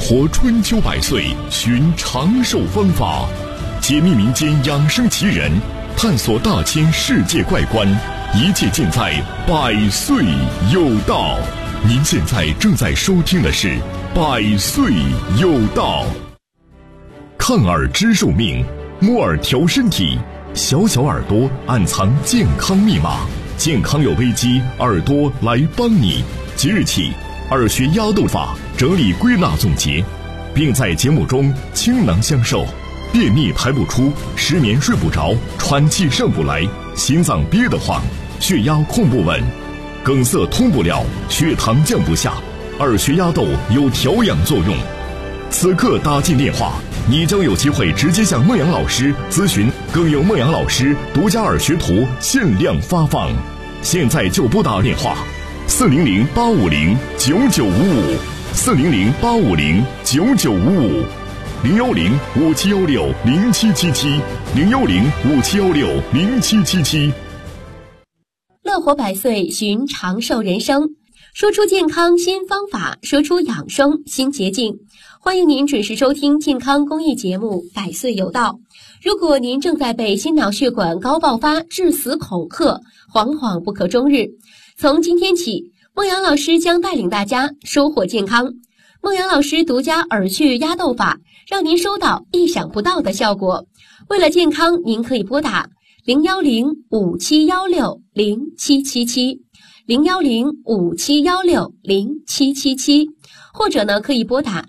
活春秋百岁，寻长寿方法，解密民间养生奇人，探索大千世界怪观，一切尽在百岁有道。您现在正在收听的是百岁有道。看耳知寿命，摸耳调身体，小小耳朵暗藏健康密码，健康有危机，耳朵来帮你。即日起，耳穴压豆法整理归纳总结，并在节目中倾囊相授。便秘排不出，失眠睡不着，喘气上不来，心脏憋得慌，血压控不稳，梗塞通不了，血糖降不下，耳穴压豆有调养作用。此刻打进电话，你将有机会直接向孟阳老师咨询，更有孟阳老师独家耳穴图限量发放。现在就拨打电话，400-8550-9955，400-5716-0777，010-5716-0777。 乐活百岁，寻长寿人生，说出健康新方法，说出养生新捷径。欢迎您准时收听健康公益节目《百岁有道》。如果您正在被心脑血管高爆发致死恐吓，惶惶不可终日，从今天起，孟阳老师将带领大家收获健康。孟阳老师独家耳穴压豆法，让您收到意想不到的效果。为了健康，您可以拨打010-5716-0777，010-5716-0777，或者呢可以拨打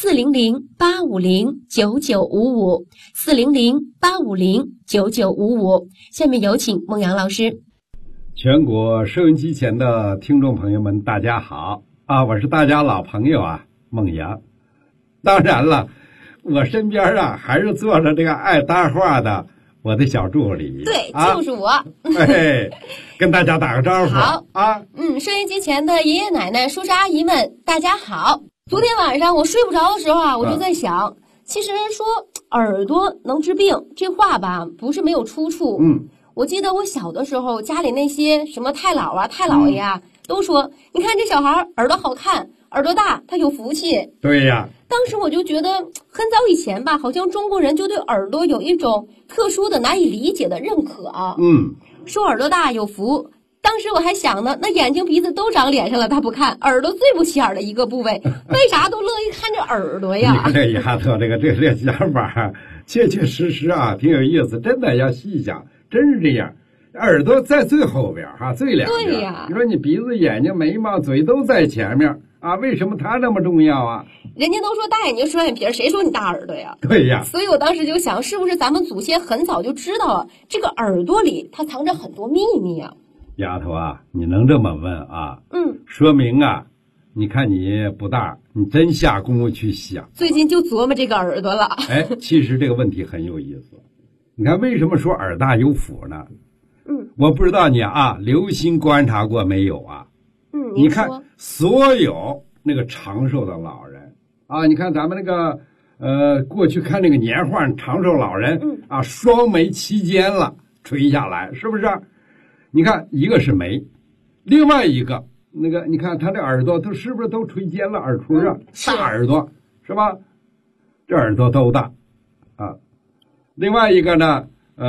400-850-9955，400-850-9955。下面有请孟阳老师。 全国收音机前的听众朋友们，大家好啊！我是大家老朋友啊，孟阳。当然了，我身边啊还是坐着这个爱搭话的我的小助理。 对，就是我。 哎，跟大家打个招呼。 好啊。 收音机前的爷爷奶奶、叔叔阿姨们，大家好。昨天晚上我睡不着的时候啊，我就在想，其实说耳朵能治病这话吧，不是没有出处。我记得我小的时候，家里那些什么太姥啊、太姥爷啊，都说，你看这小孩耳朵好看，耳朵大，他有福气。 对呀。 当时我就觉得，很早以前吧，好像中国人就对耳朵有一种特殊的、难以理解的认可啊。说耳朵大有福。当时我还想呢，那眼睛鼻子都长脸上了，他不看，耳朵最不起眼的一个部位，为啥都乐意看这耳朵呀？ 你看这丫头，这个想法，确确实实啊，挺有意思。真的要细想，真是这样。耳朵在最后边哈，最两边。 对呀。 你说你鼻子、眼睛、眉毛、嘴都在前面啊，为什么它那么重要啊？ 人家都说大眼睛双眼皮，谁说你大耳朵呀？ 对呀。 所以我当时就想，是不是咱们祖先很早就知道了这个耳朵里它藏着很多秘密啊？ 丫头啊，你能这么问啊？说明啊，你看你不大，你真下功夫去想。 最近就琢磨这个耳朵了。 哎，其实这个问题很有意思。你看为什么说耳大有福呢？我不知道你啊，留心观察过没有啊？你看所有那个长寿的老人啊，你看咱们那个过去看那个年画长寿老人啊，双眉齐肩了，垂下来，是不是？你看一个是眉，另外一个那个你看他这耳朵都是不是都垂肩了，耳垂啊，大耳朵是吧？这耳朵都大啊。另外一个呢，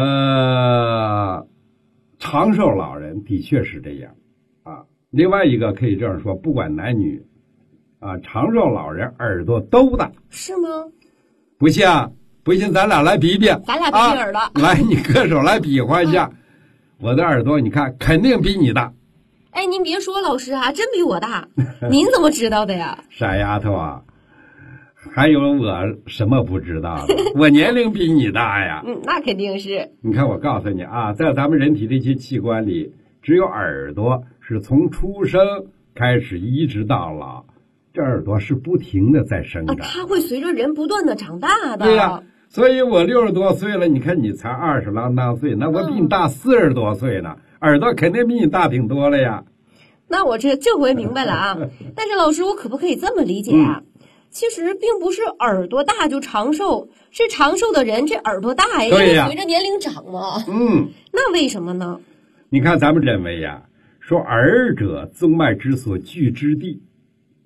长寿老人的确是这样啊。另外一个可以这样说，不管男女啊，长寿老人耳朵都大。是吗？不信咱俩来比比。 咱俩比比耳朵。 来，你搁手来比划一下。我的耳朵你看肯定比你大。 哎，您别说，老师啊，真比我大。您怎么知道的呀？ 傻丫头啊，还有我什么不知道的？我年龄比你大呀。 那肯定是。 你看我告诉你啊，在咱们人体这些器官里，只有耳朵是从出生开始一直到老，这耳朵是不停的在生长。 它会随着人不断的长大的。 对呀。所以我60多岁了，你看你才20郎当岁，那我比你大40多岁呢，耳朵肯定比你大挺多了呀。 那我这回明白了啊。但是老师，我可不可以这么理解啊？其实并不是耳朵大就长寿，是长寿的人这耳朵大呀，因为随着年龄长嘛。那为什么呢？ 你看咱们认为呀，说耳者宗脉之所聚之地，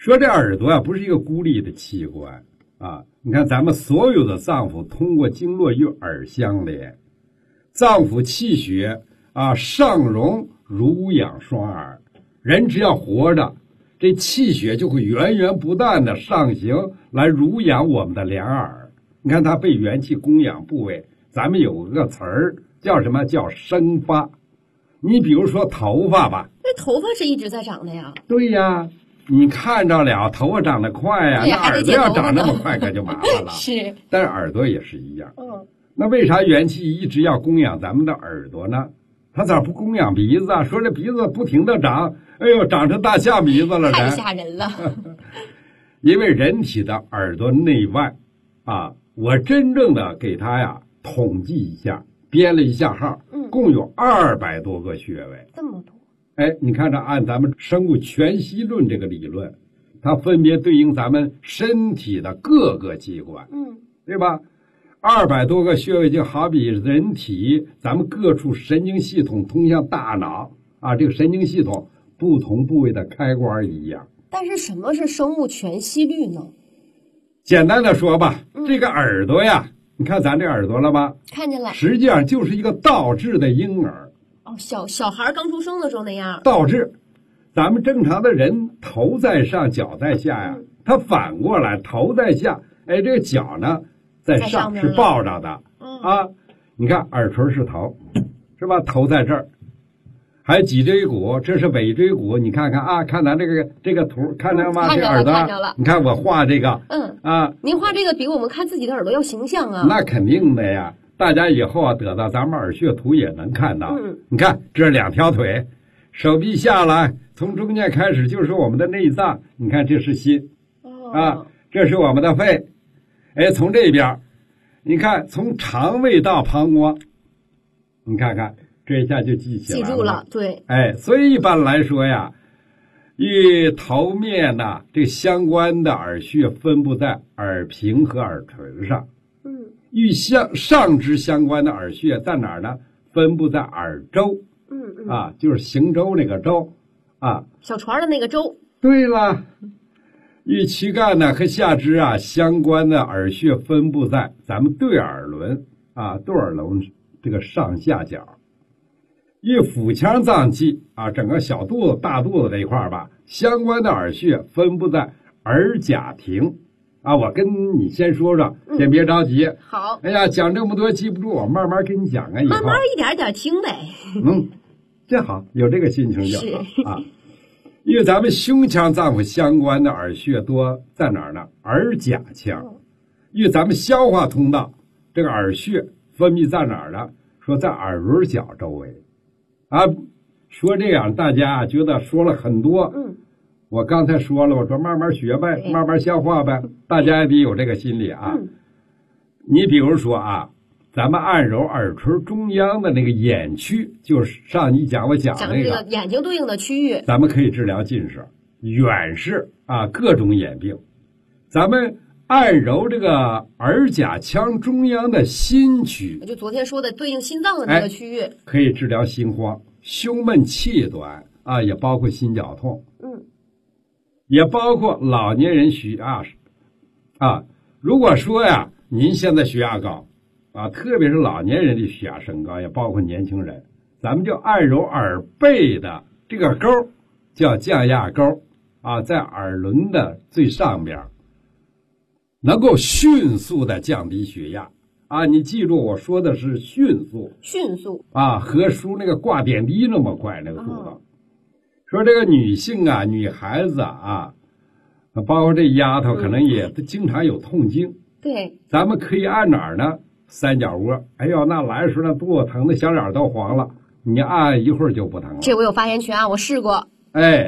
说这耳朵啊，不是一个孤立的器官啊。你看咱们所有的脏腑通过经络与耳相连，脏腑气血啊上荣濡养双耳。人只要活着，这气血就会源源不断的上行来濡养我们的两耳。你看它被元气供养部位，咱们有个词儿叫什么？叫生发。你比如说头发吧， 那头发是一直在长的呀。 对呀，你看着了，头发长得快呀，那耳朵要长那么快可就麻烦了。 是， 但是耳朵也是一样。那为啥元气一直要供养咱们的耳朵呢？他咋不供养鼻子啊？说这鼻子不停的长，哎呦，长成大象鼻子了， 太吓人了。 因为人体的耳朵内外啊，我真正的给他呀统计一下，编了一下号，共有200多个穴位。 这么多？ 哎，你看这按咱们生物全息论这个理论，它分别对应咱们身体的各个器官，对吧？200多个穴位就好比人体咱们各处神经系统通向大脑啊，这个神经系统不同部位的开关一样。 但是什么是生物全息律呢？ 简单的说吧，这个耳朵呀，你看咱这耳朵了吧？ 看见了。 实际上就是一个倒置的婴儿。 哦，小孩刚出生的时候那样。 倒置，咱们正常的人头在上，脚在下呀，他反过来头在下，哎，这个脚呢在上是抱着的啊。你看耳垂是头，是吧？头在这儿，还有脊椎骨，这是尾椎骨。你看看啊，看咱这个图，看见吗？这耳朵， 看着了。 你看我画这个， 您画这个比我们看自己的耳朵要形象啊。 那肯定的呀，大家以后啊得到咱们耳穴图也能看到。你看这2条腿，手臂下来，从中间开始就是我们的内脏。你看这是心，啊，这是我们的肺。哎，从这边，你看从肠胃到膀胱，你看看这一下就记起来了。 记住了，对。 哎，所以一般来说呀，与头面呢这相关的耳穴分布在耳屏和耳垂上。与上肢相关的耳穴在哪儿呢？分布在耳周。啊，就是行舟那个舟啊， 小船的那个舟。 对了。与躯干呢和下肢啊相关的耳穴分布在咱们对耳轮啊，对耳轮这个上下角。与腹腔脏器啊，整个小肚子、大肚子这一块吧，相关的耳穴分布在耳甲庭啊。我跟你先说说，先别着急。 好。 哎呀，讲这么多记不住，我慢慢跟你讲啊。以后慢慢一点一点听呗。 这好，有这个心情就好啊。因为咱们胸腔脏腑相关的耳穴多在哪儿呢？耳甲腔。因为咱们消化通道这个耳穴分泌在哪儿呢？说在耳轮角周围啊。说这样大家觉得说了很多，我刚才说了，我说慢慢学呗，慢慢消化呗，大家也得有这个心理啊。你比如说啊，咱们按揉耳垂中央的那个眼区，就是上一讲我讲那个眼睛对应的区域， 咱们可以治疗近视、远视啊，各种眼病。咱们按揉这个耳甲腔中央的心区， 就昨天说的对应心脏的那个区域， 可以治疗心慌、胸闷气短啊，也包括心绞痛，也包括老年人血压啊。如果说呀，您现在血压高啊，特别是老年人的血压升高，也包括年轻人，咱们就按揉耳背的这个沟，叫降压沟啊，在耳轮的最上边，能够迅速的降低血压啊。你记住，我说的是迅速啊，和输那个挂点滴那么快那个速度。说这个女性啊，女孩子啊，包括这丫头可能也经常有痛经。 对， 咱们可以按哪儿呢？三角窝。哎呦，那来的时候那肚子疼的小脸都黄了，你按一会儿就不疼了。 这我有发言权啊，我试过。 哎，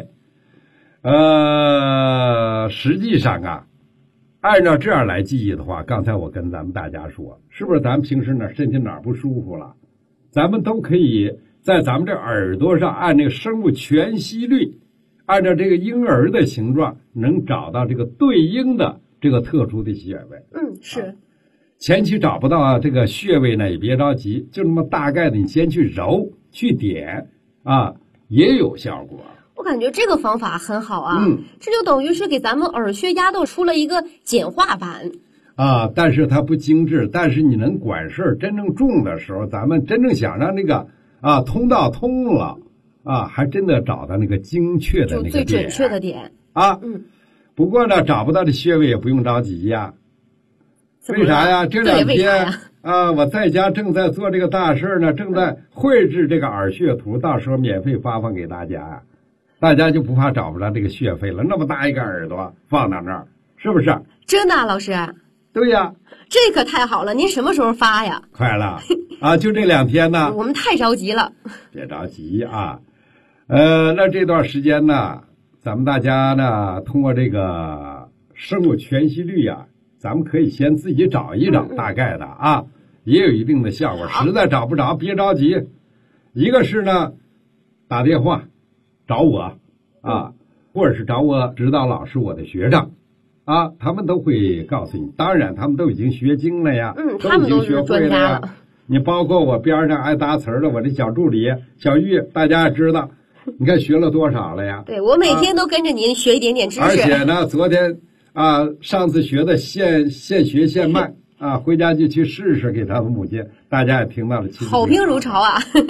实际上啊，按照这样来记忆的话，刚才我跟咱们大家说，是不是咱们平时身体哪儿不舒服了，咱们都可以在咱们这耳朵上按这个生物全息律，按照这个婴儿的形状，能找到这个对应的这个特殊的穴位。 是。 前期找不到这个穴位呢，也别着急，就那么大概的，你先去揉去点啊，也有效果。 我感觉这个方法很好啊，这就等于是给咱们耳穴压豆出了一个简化版啊。但是它不精致，但是你能管事儿，真正重的时候，咱们真正想让那个通道通了还真的找到那个精确的那个点， 就最准确的点啊。不过呢，找不到的穴位也不用着急呀。为啥呀？这2天我在家正在做这个大事呢，正在绘制这个耳穴图，到时候免费发放给大家，大家就不怕找不着这个穴位了。那么大一个耳朵放到那儿，是不是？ 真的啊，老师？ 对呀， 这可太好了！您什么时候发呀？ 快了就这2天呢。 我们太着急了。 别着急啊，那这段时间呢，咱们大家呢通过这个生物全息率咱们可以先自己找一找大概的也有一定的效果。实在找不着，别着急。一个是呢，打电话找我或者是找我指导老师，我的学生他们都会告诉你。当然，他们都已经学精了呀， 他们都是专家了。 你包括我边上爱搭词的我这小助理小玉，大家也知道，你看学了多少了呀？ 对，我每天都跟着您学一点点知识。 而且呢，昨天上次学的现学现卖回家就去试试，给他的母亲，大家也听到了， 好评如潮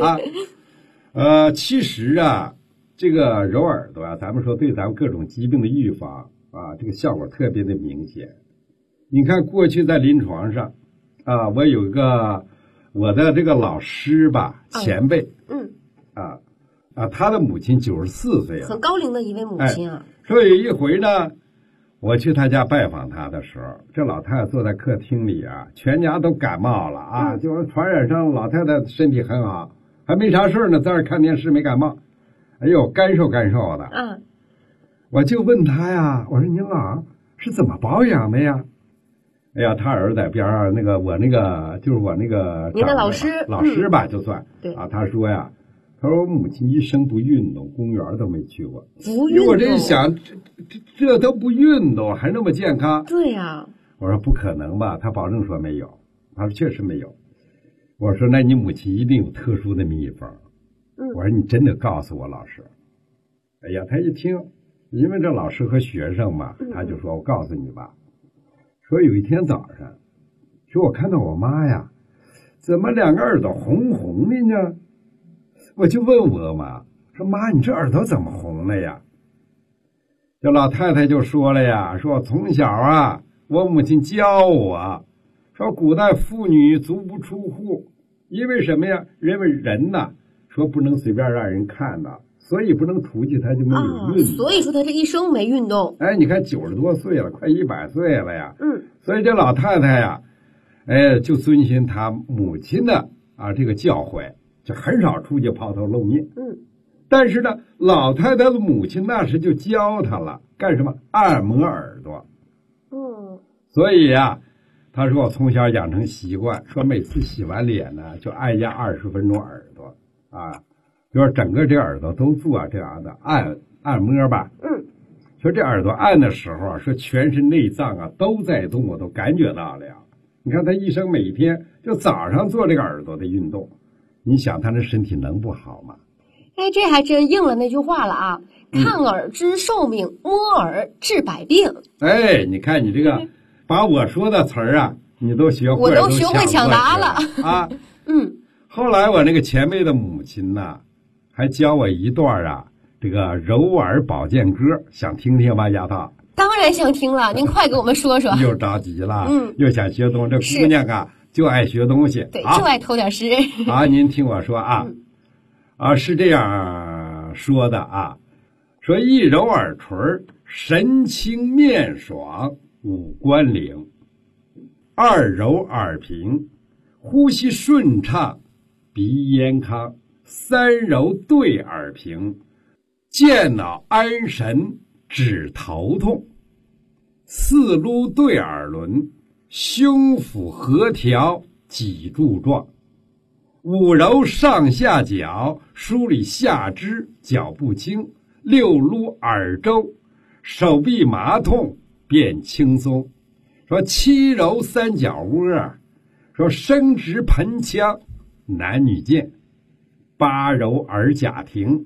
其实这个揉耳朵咱们说对咱们各种疾病的预防这个效果特别的明显。你看过去在临床上我有一个我的这个老师吧，前辈他的母亲94岁了， 很高龄的一位母亲所以一回呢，我去他家拜访他的时候，这老太太坐在客厅里全家都感冒了就传染上。老太太身体很好，还没啥事呢，在这看电视没感冒。哎呦，干瘦的我就问他呀，我说您老是怎么保养的呀？哎呀，他儿子在边上就是我那个您的老师吧，就算对他说呀，他说我母亲一生不运动，公园都没去过。 不运动？ 我这一想，这都不运动还那么健康？ 对呀。 我说不可能吧，他保证说没有。他说确实没有。我说那你母亲一定有特殊的秘方。我说你真的告诉我老师。哎呀，他一听，因为这老师和学生嘛，他就说我告诉你吧。说有一天早上，说我看到我妈呀，怎么2个耳朵红红的呢？我就问我妈，说妈，你这耳朵怎么红了呀？这老太太就说了呀，说从小我母亲教我，说古代妇女足不出户，因为什么呀？认为人说不能随便让人看到，所以不能出去，他就没有运动。 所以说他这一生没运动。 你看90多岁了，快100岁了呀。所以这老太太呀，就遵循她母亲的这个教诲，就很少出去抛头露面。但是呢，老太太的母亲那时就教她了干什么？按摩耳朵。所以她说我从小养成习惯，说每次洗完脸呢，就按压20分钟耳朵就是整个这耳朵都做这样的按摩吧。说这耳朵按的时候说全身内脏都在动，我都感觉到了呀。你看他医生每天就早上做这个耳朵的运动，你想他的身体能不好吗？ 这还真应了那句话了看耳知寿命，摸耳治百病。 你看你这个把我说的词儿你都学会了， 我都学会抢答了后来我那个前辈的母亲呢，还教我一段这个揉耳保健歌，想听听吧，丫头？ 当然想听了，您快给我们说说。 又着急了，又想学东西，这姑娘就爱学东西， 对，就爱偷点诗。 您听我说是这样说的说一揉耳垂，神清面爽，五官灵；二揉耳屏，呼吸顺畅，鼻咽康；三揉对耳屏，健脑安神，止头痛；四撸对耳轮，胸腹合调，脊柱壮；五揉上下脚，梳理下肢，脚步轻；六撸耳周，手臂麻痛，变轻松；说七揉三角窝，说伸直盆腔，男女健；八揉耳甲庭，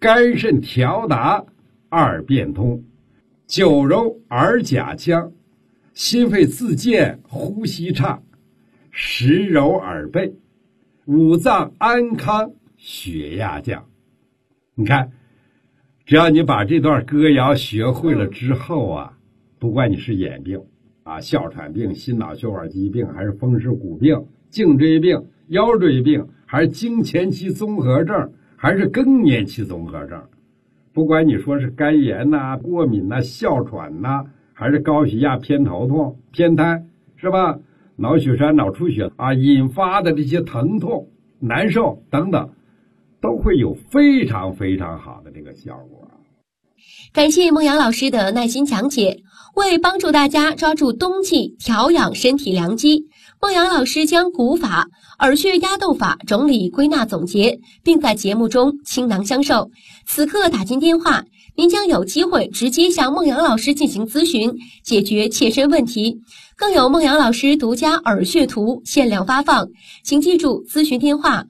肝肾调达二变通，九揉耳甲腔，心肺自健呼吸畅，十揉耳背，五脏安康血压降。你看，只要你把这段歌谣学会了之后啊，不管你是眼病啊、哮喘病、心脑血管疾病，还是风湿骨病、颈椎病、腰椎病，还是经前期综合症，还是更年期综合症，不管你说是肝炎呐、过敏呐、哮喘呐，还是高血压、偏头痛、偏瘫，是吧？脑血栓、脑出血啊引发的这些疼痛、难受等等，都会有非常非常好的这个效果。 感谢孟阳老师的耐心讲解。为帮助大家抓住冬季调养身体良机，孟阳老师将古法、耳穴压豆法整理归纳总结，并在节目中倾囊相授。此刻打进电话，您将有机会直接向孟阳老师进行咨询，解决切身问题，更有孟阳老师独家耳穴图限量发放。请记住咨询电话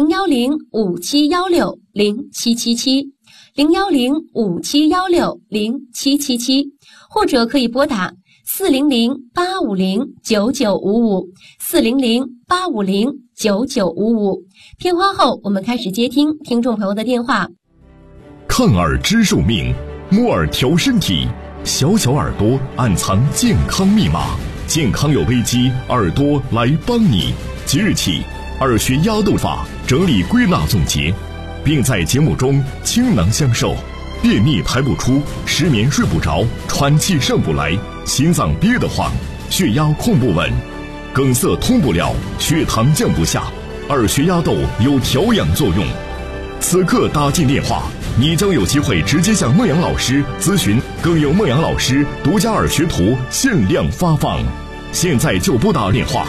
：010-5716-0777，010-5716-0777，或者可以拨打400-850-9955，400-850-9955。片花后，我们开始接听听众朋友的电话。 看耳知寿命，摸耳调身体，小小耳朵暗藏健康密码，健康有危机，耳朵来帮你。即日起，耳穴压豆法整理归纳总结，并在节目中倾囊相授。便秘排不出，失眠睡不着，喘气上不来，心脏憋得慌，血压控不稳，梗塞通不了，血糖降不下，耳穴压豆有调养作用。此刻打进电话，你将有机会直接向孟阳老师咨询，更有孟阳老师独家耳穴图限量发放。现在就拨打电话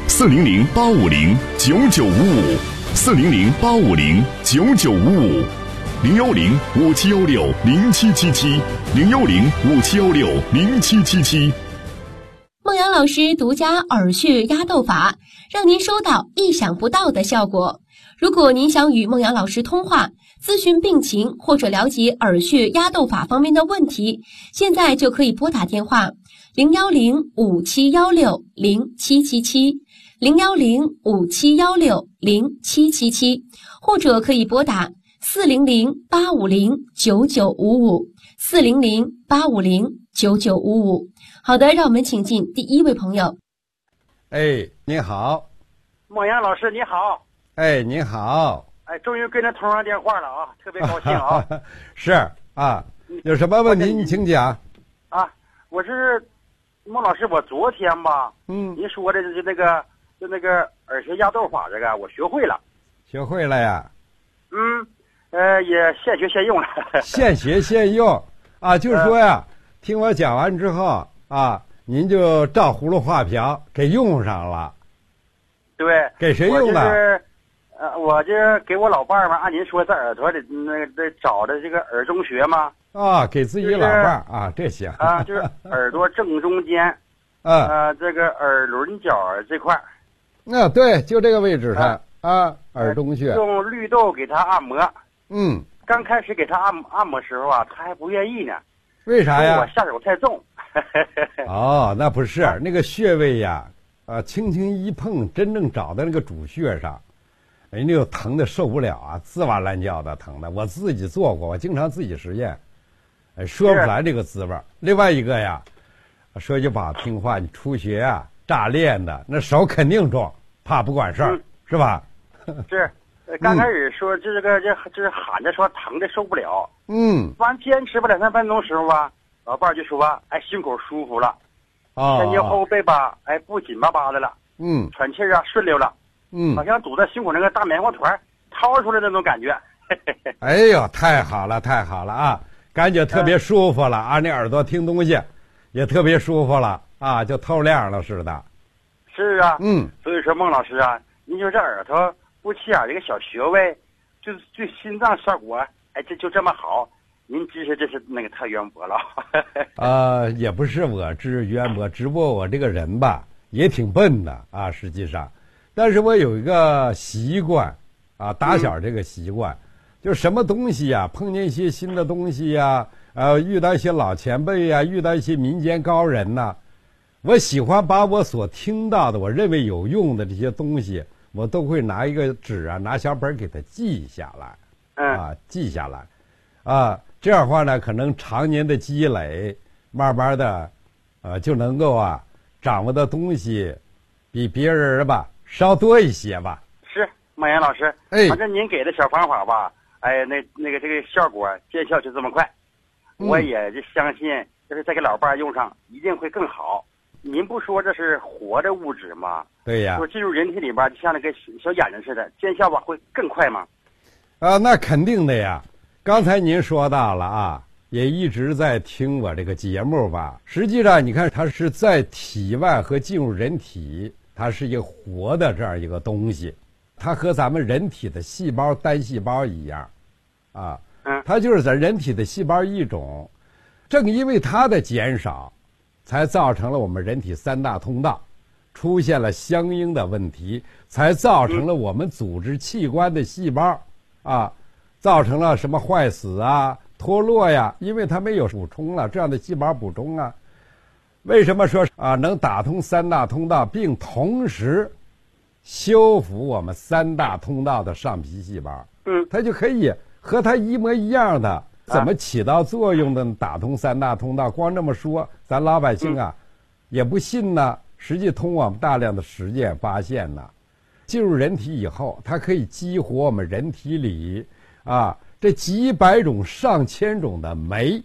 400-850-9955，400-5716-0777，010-5716-0777。孟阳老师独家耳穴压豆法，让您收到意想不到的效果。如果您想与孟阳老师通话，咨询病情或者了解耳穴压豆法方面的问题，现在就可以拨打电话010-5716-0777，010-5716-0777，或者可以拨打400-850-9955，400-850-9955。好的，让我们请进第一位朋友。 哎，你好。 孟阳老师你好。 哎，你好。 哎，终于跟他通上电话了啊，特别高兴啊。 是啊，有什么问题你请讲。 啊，我是孟老师，我昨天吧，您说的就那个耳穴压豆法这个，我学会了。 学会了呀？ 也现学现用了。 现学现用啊，就是说呀，听我讲完之后啊，您就照葫芦画瓢给用上了。 对。 给谁用的？ 我这给我老伴儿嘛，按您说在耳朵里得找的这个耳中穴嘛。 啊，给自己老伴儿啊，这行啊，就是耳朵正中间，这个耳轮角这块。 对，就这个位置上耳中穴。 用绿豆给他按摩。刚开始给他按摩时候啊，他还不愿意呢。 为啥呀？ 我下手太重。 哦，那不是那个穴位呀，轻轻一碰，真正找到那个主穴上。人家又疼的受不了啊，滋哇乱叫的疼的，我自己做过，我经常自己实验，说不出来这个滋味。另外一个呀，说句不好听话，你出血啊、炸练的，那手肯定重，怕不管事儿，是吧？ 是，刚开始说这喊着说疼的受不了，完坚持不2、3分钟时候吧，老伴儿就说哎胸口舒服了，前肩后背吧，哎不紧巴巴的了，喘气啊顺溜了。好像堵在胸口那个大棉花团掏出来的那种感觉。 哎呦，太好了，太好了啊！感觉特别舒服了啊！那耳朵听东西也特别舒服了啊，就透亮了似的。 是啊，所以说孟老师啊，您说这耳朵不起眼这个小穴位，就是对心脏效果，哎，就这么好，您知识真是那个太渊博了。 也不是我知识渊博，只不过我这个人吧也挺笨的啊，实际上。但是我有一个习惯，打小这个习惯， 就什么东西呀，碰见一些新的东西呀，遇到一些老前辈呀，遇到一些民间高人呐，我喜欢把我所听到的，我认为有用的这些东西，我都会拿一个纸啊，拿小本给它记下来，记下来，这样的话呢，可能常年的积累，慢慢的，就能够掌握的东西，比别人吧稍多一些吧。 是，孟岩老师，反正您给的小方法吧，那个这个效果见效就这么快，我也就相信，就是再给老伴用上，一定会更好。您不说这是活的物质吗？ 对呀。 说进入人体里边，就像那个小眼睛似的，见效吧会更快吗？ 那肯定的呀。刚才您说到了也一直在听我这个节目吧。实际上，你看它是在体外和进入人体，它是一个活的这样一个东西，它和咱们人体的细胞单细胞一样，它就是在人体的细胞一种。正因为它的减少，才造成了我们人体3大通道出现了相应的问题，才造成了我们组织器官的细胞造成了什么坏死脱落呀，因为它没有补充了这样的细胞补充为什么说能打通3大通道，并同时修复我们3大通道的上皮细胞？它就可以和它一模一样的，怎么起到作用的打通3大通道？光这么说，咱老百姓也不信呢。实际通过我们大量的实践发现呢，进入人体以后，它可以激活我们人体里这几百种上千种的酶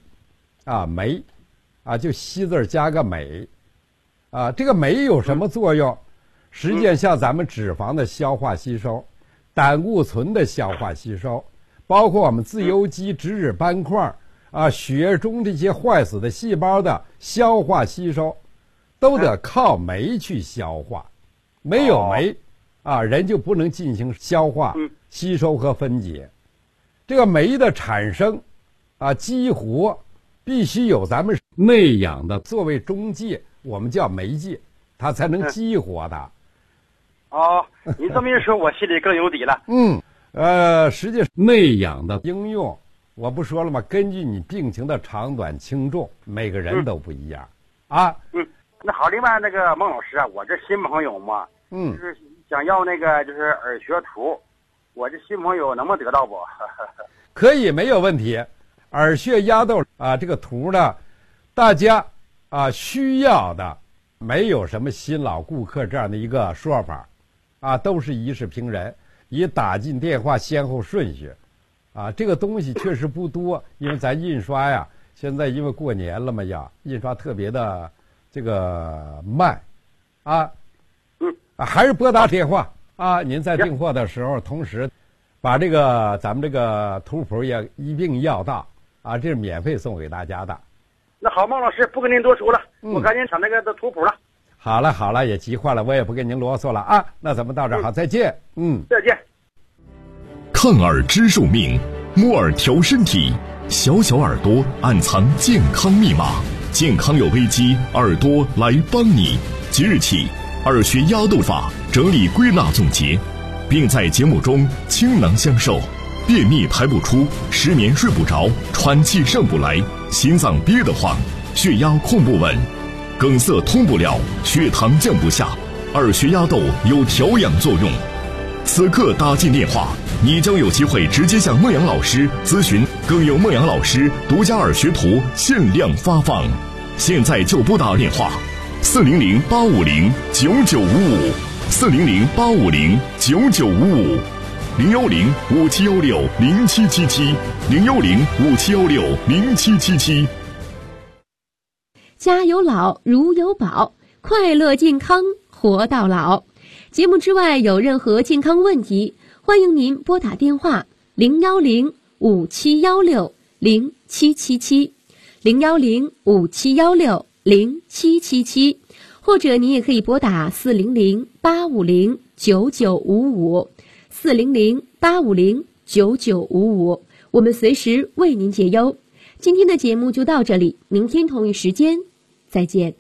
就西字加个镁这个酶有什么作用？实际上像咱们脂肪的消化吸收，胆固醇的消化吸收，包括我们自由基质质斑块血中这些坏死的细胞的消化吸收，都得靠酶去消化。没有酶人就不能进行消化、吸收和分解。这个酶的产生激活，必须有咱们内氧的作为中介，我们叫媒介，它才能激活它。 您这么一说，我心里更有底了。 实际上内氧的应用，我不说了吗？根据你病情的长短轻重，每个人都不一样那好，另外那个孟老师我这新朋友嘛，就是想要那个就是耳穴图，我这新朋友能不能得到不？ 可以，没有问题。耳穴压豆这个图呢，大家需要的，没有什么新老顾客这样的一个说法都是一视平人，以打进电话先后顺序这个东西确实不多，因为咱印刷呀，现在因为过年了嘛印刷特别的这个慢还是拨打电话您在订货的时候，同时把这个咱们这个图谱也一并要到这是免费送给大家的。 那好，孟老师不跟您多说了，我赶紧抢那个的图谱了。 好了，也急坏了，我也不跟您啰嗦了那咱们到这儿好，再见。 再见。 看耳知寿命，摸耳调身体，小小耳朵暗藏健康密码，健康有危机，耳朵来帮你。即日起，耳穴压豆法整理归纳总结，并在节目中倾囊相授。便秘排不出，失眠睡不着，喘气上不来，心脏憋得慌，血压控不稳，梗塞通不了，血糖降不下，耳穴压豆有调养作用。此刻打进电话，你将有机会直接向孟阳老师咨询，更有孟阳老师独家耳穴图限量发放。现在就拨打电话 400-550995，400-5716-0777，010-5716-0777。家有老，如有宝，快乐健康活到老。节目之外有任何健康问题，欢迎您拨打电话010-5716-0777，010-5716-0777，或者您也可以拨打400-850-9955，400-850-9955，我们随时为您解忧。今天的节目就到这里，明天同一时间再见。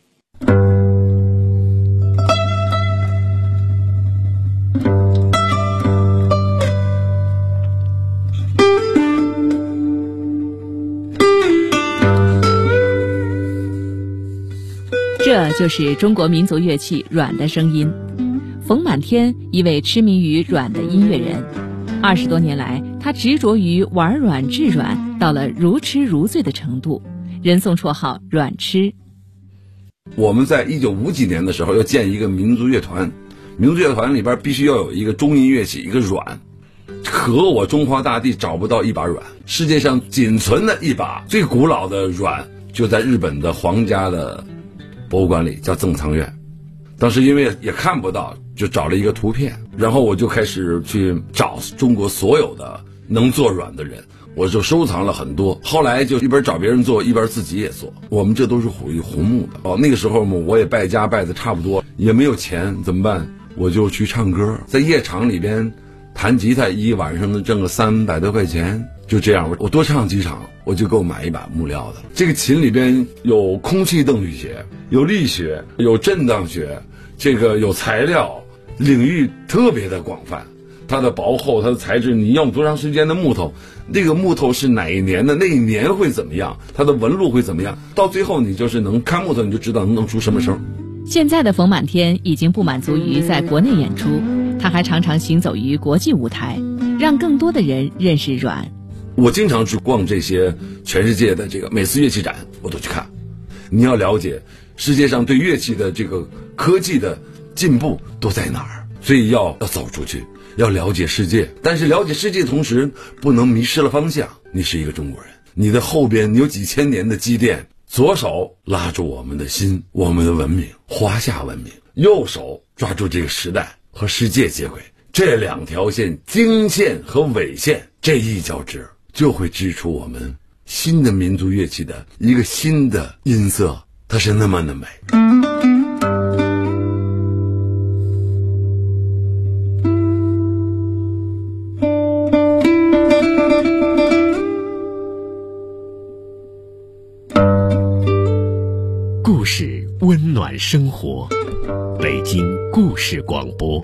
的就是中国民族乐器阮的声音。冯满天，一位痴迷于阮的音乐人，20多年来，他执着于玩阮制阮，到了如痴如醉的程度，人送绰号阮痴。 我们在1950几年的时候要建一个民族乐团，民族乐团里边必须要有一个中音乐器，一个阮。可我中华大地找不到一把阮，世界上仅存的一把最古老的阮就在日本的皇家的博物馆里，叫赠藏院。当时因为也看不到，就找了一个图片，然后我就开始去找中国所有的能做阮的人，我就收藏了很多。后来就一边找别人做，一边自己也做。我们这都是属于红木的。那个时候嘛，我也败家败的差不多，也没有钱，怎么办？我就去唱歌，在夜场里边弹吉他，一晚上能挣个300多块钱。就这样，我多唱几场，我就够买一把木料的。这个琴里边有空气动力学，有力学，有震荡学，这个有材料，领域特别的广泛。它的薄厚，它的材质，你用多长时间的木头，那个木头是哪一年的，那一年会怎么样，它的纹路会怎么样，到最后你就是能看木头，你就知道能弄出什么声。 现在的冯满天已经不满足于在国内演出，他还常常行走于国际舞台，让更多的人认识阮。 我经常去逛这些全世界的这个每次乐器展，我都去看。你要了解世界上对乐器的这个科技的进步都在哪儿，所以要走出去，要了解世界。但是了解世界的同时，不能迷失了方向。你是一个中国人，你的后边有几千年的积淀，左手拉住我们的心，我们的文明，华夏文明，右手抓住这个时代和世界接轨。这两条线，经线和纬线，这一交织，就会织出我们新的民族乐器的一个新的音色，它是那么的美。 故事温暖生活，北京故事广播。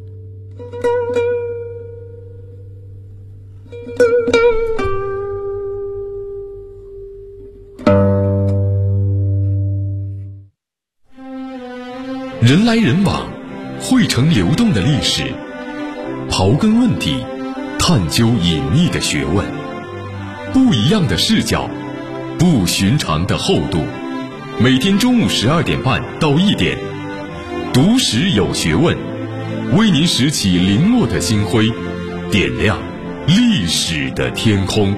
人来人往，汇成流动的历史，刨根问底，探究隐秘的学问，不一样的视角，不寻常的厚度。每天中午12点半到1点，读史有学问，为您拾起零落的星辉，点亮历史的天空。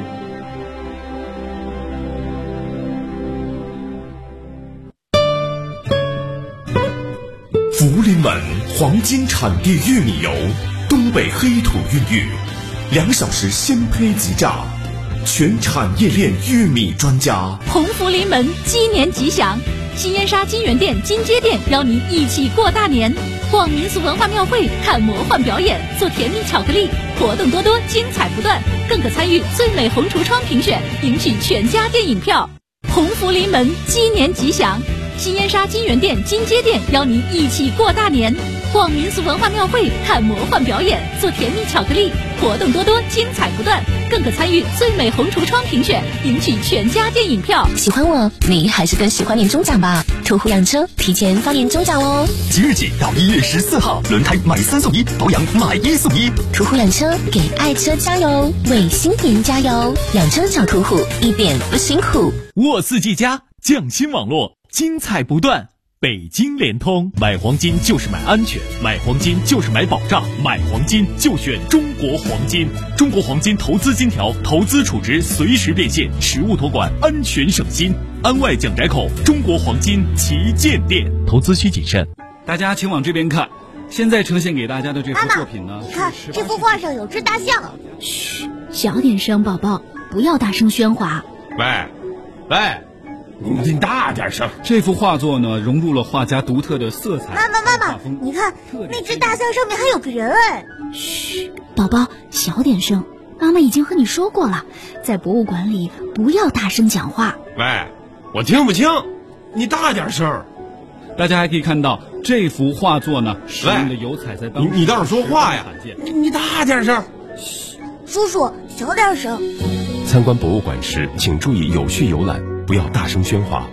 福临门黄金产地玉米油，东北黑土孕育，2小时鲜胚即榨，全产业链玉米专家。 鸿福临门，鸡年吉祥！新燕莎金源店、金街店邀您一起过大年，逛民俗文化庙会，看魔幻表演，做甜蜜巧克力，活动多多，精彩不断，更可参与最美红橱窗评选，赢取全家电影票。鸿福临门，鸡年吉祥！新燕莎金源店、金街店邀您一起过大年，逛民俗文化庙会，看魔幻表演，做甜蜜巧克力，活动多多，精彩不断，更可参与最美红橱窗评选，赢取全家电影票。 喜欢我，你还是更喜欢年终奖吧？途虎养车提前发年终奖哦！ 即日起到1月14号，轮胎买3送1，保养买1送1。 途虎养车给爱车加油，为新年加油！养车找途虎，一点不辛苦。 沃四 G 加匠心网络，精彩不断。北京联通，买黄金就是买安全，买黄金就是买保障，买黄金就选中国黄金。中国黄金投资金条，投资储值随时变现，实物托管，安全省心。安外蒋宅口中国黄金旗舰店，投资需谨慎。 大家请往这边看，现在呈现给大家的这幅作品呢， 你看这幅画上有只大象。 嘘，小点声，宝宝，不要大声喧哗。 喂，你大点声！ 这幅画作呢，融入了画家独特的色彩。 妈妈，你看那只大象上面还有个人哎！ 嘘，宝宝，小点声。妈妈已经和你说过了，在博物馆里不要大声讲话。 喂，我听不清，你大点声。 大家还可以看到这幅画作呢，使用的油彩在当时你倒是说话呀！你大点声。 嘘，叔叔，小点声。 参观博物馆时，请注意有序游览，不要大声喧哗。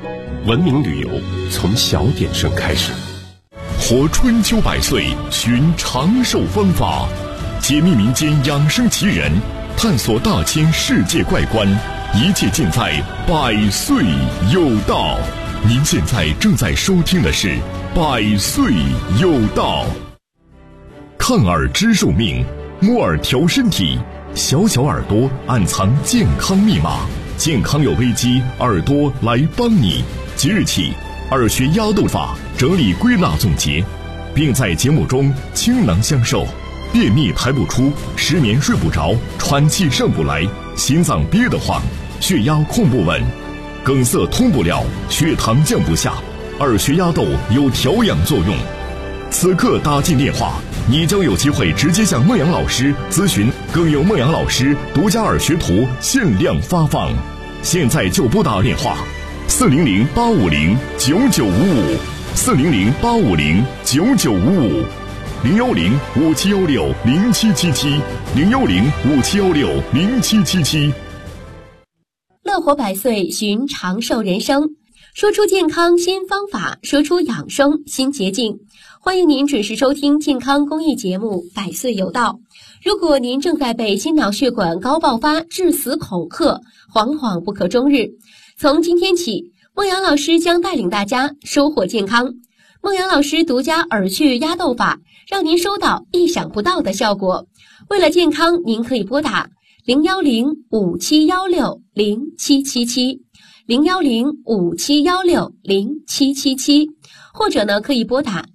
文明旅游从小点声开始。 活春秋百岁，寻长寿方法，解密民间养生奇人，探索大千世界怪观，一切尽在百岁有道。您现在正在收听的是百岁有道。看耳知寿命，摸耳调身体，小小耳朵暗藏健康密码，健康有危机，耳朵来帮你。即日起，耳学压豆法整理归纳总结，并在节目中倾囊相授。便秘排不出，失眠睡不着，喘气上不来，心脏憋得慌，血压控不稳，梗塞通不了，血糖降不下，耳穴压豆有调养作用。此刻打进电话，你将有机会直接向孟阳老师咨询，更有孟阳老师独家耳学图限量发放。现在就拨打电话，400-8550-9955，400-5716-0777，010-5716-0777。 乐活百岁，寻长寿人生，说出健康新方法，说出养生新捷径。欢迎您准时收听健康公益节目《百岁有道》。如果您正在被心脑血管高爆发致死恐吓，惶惶不可终日，从今天起，孟阳老师将带领大家收获健康。孟阳老师独家耳穴压豆法，让您收到意想不到的效果。为了健康，您可以拨打010-5716-0777，010-5716-0777，或者呢可以拨打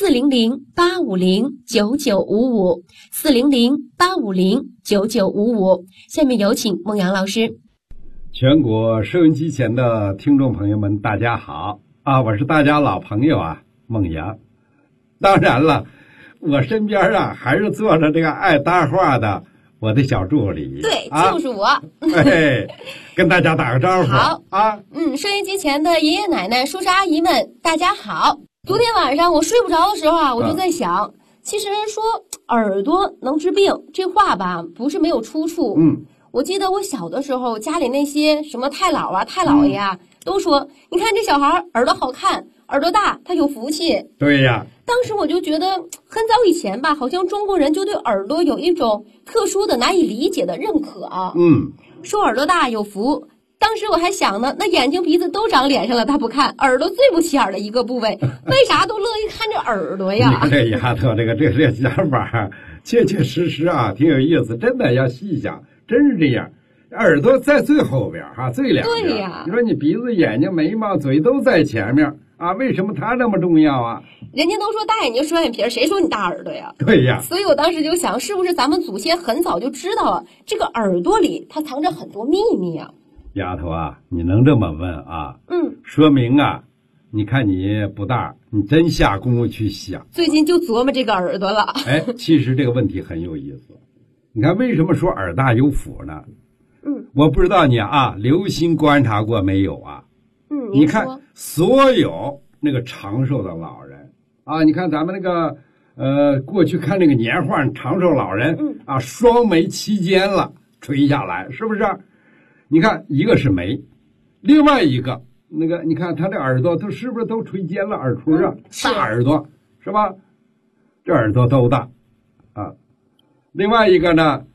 400-850-9955，400-850-9955。下面有请孟阳老师。 全国收音机前的听众朋友们，大家好啊！我是大家老朋友啊，孟阳。当然了，我身边啊还是坐着这个爱搭话的我的小助理。 对，就是我。 哎，跟大家打个招呼。 好啊， 收音机前的爷爷奶奶、叔叔阿姨们，大家好。昨天晚上我睡不着的时候啊，我就在想，其实说耳朵能治病这话吧，不是没有出处。我记得我小的时候，家里那些什么太姥啊、太姥爷啊，都说，你看这小孩耳朵好看，耳朵大，他有福气。 对呀。 当时我就觉得，很早以前吧，好像中国人就对耳朵有一种特殊的、难以理解的认可啊。说耳朵大有福。当时我还想呢，那眼睛鼻子都长脸上了，他不看，耳朵最不起眼的一个部位，为啥都乐意看这耳朵呀？ 你这丫头，这想法确确实实啊，挺有意思，真的要细想，真是这样。耳朵在最后边哈，最两边。 对呀。 你说你鼻子、眼睛、眉毛、嘴都在前面啊，为什么它那么重要啊？ 人家都说大眼睛双眼皮，谁说你大耳朵呀？ 对呀。 所以我当时就想，是不是咱们祖先很早就知道了这个耳朵里它藏着很多秘密啊？ 丫头啊，你能这么问啊？说明啊，你看你不大，你真下功夫去想。 最近就琢磨这个耳朵了。 哎，其实这个问题很有意思。你看为什么说耳大有福呢？我不知道你啊，留心观察过没有啊？你看所有那个长寿的老人啊，你看咱们那个过去看那个年画长寿老人啊，双眉齐肩了，垂下来，是不是？你看一个是眉，另外一个那个你看他的耳朵都是不是都垂肩了，耳垂上大耳朵是吧？这耳朵都大啊。另外一个呢，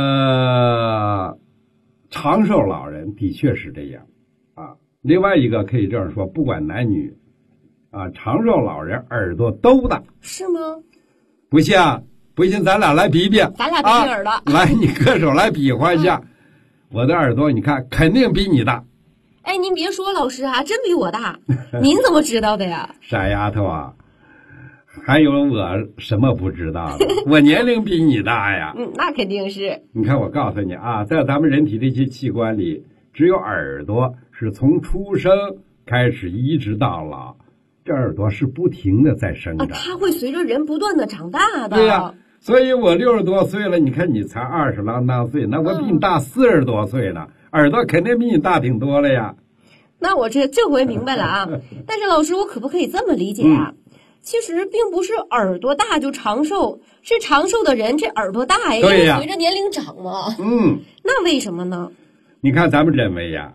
长寿老人的确是这样啊。另外一个可以这样说，不管男女啊，长寿老人耳朵都大。 是吗？ 不信咱俩来比比。 咱俩比比耳朵。 来，你搁手来比划一下。我的耳朵你看肯定比你大。 哎，您别说，老师啊，真比我大。您怎么知道的呀？ 傻丫头啊，还有我什么不知道的？我年龄比你大呀。 那肯定是。 你看我告诉你啊，在咱们人体这些器官里，只有耳朵是从出生开始一直到老，这耳朵是不停的在生长。 它会随着人不断的长大的。 对呀。所以我60多岁了，你看你才20啷当岁，那我比你大40多岁了，耳朵肯定比你大挺多了呀。 那我这回明白了啊。但是老师，我可不可以这么理解啊？其实并不是耳朵大就长寿，是长寿的人这耳朵大呀，因为随着年龄长嘛。 嗯， 那为什么呢？ 你看咱们认为呀，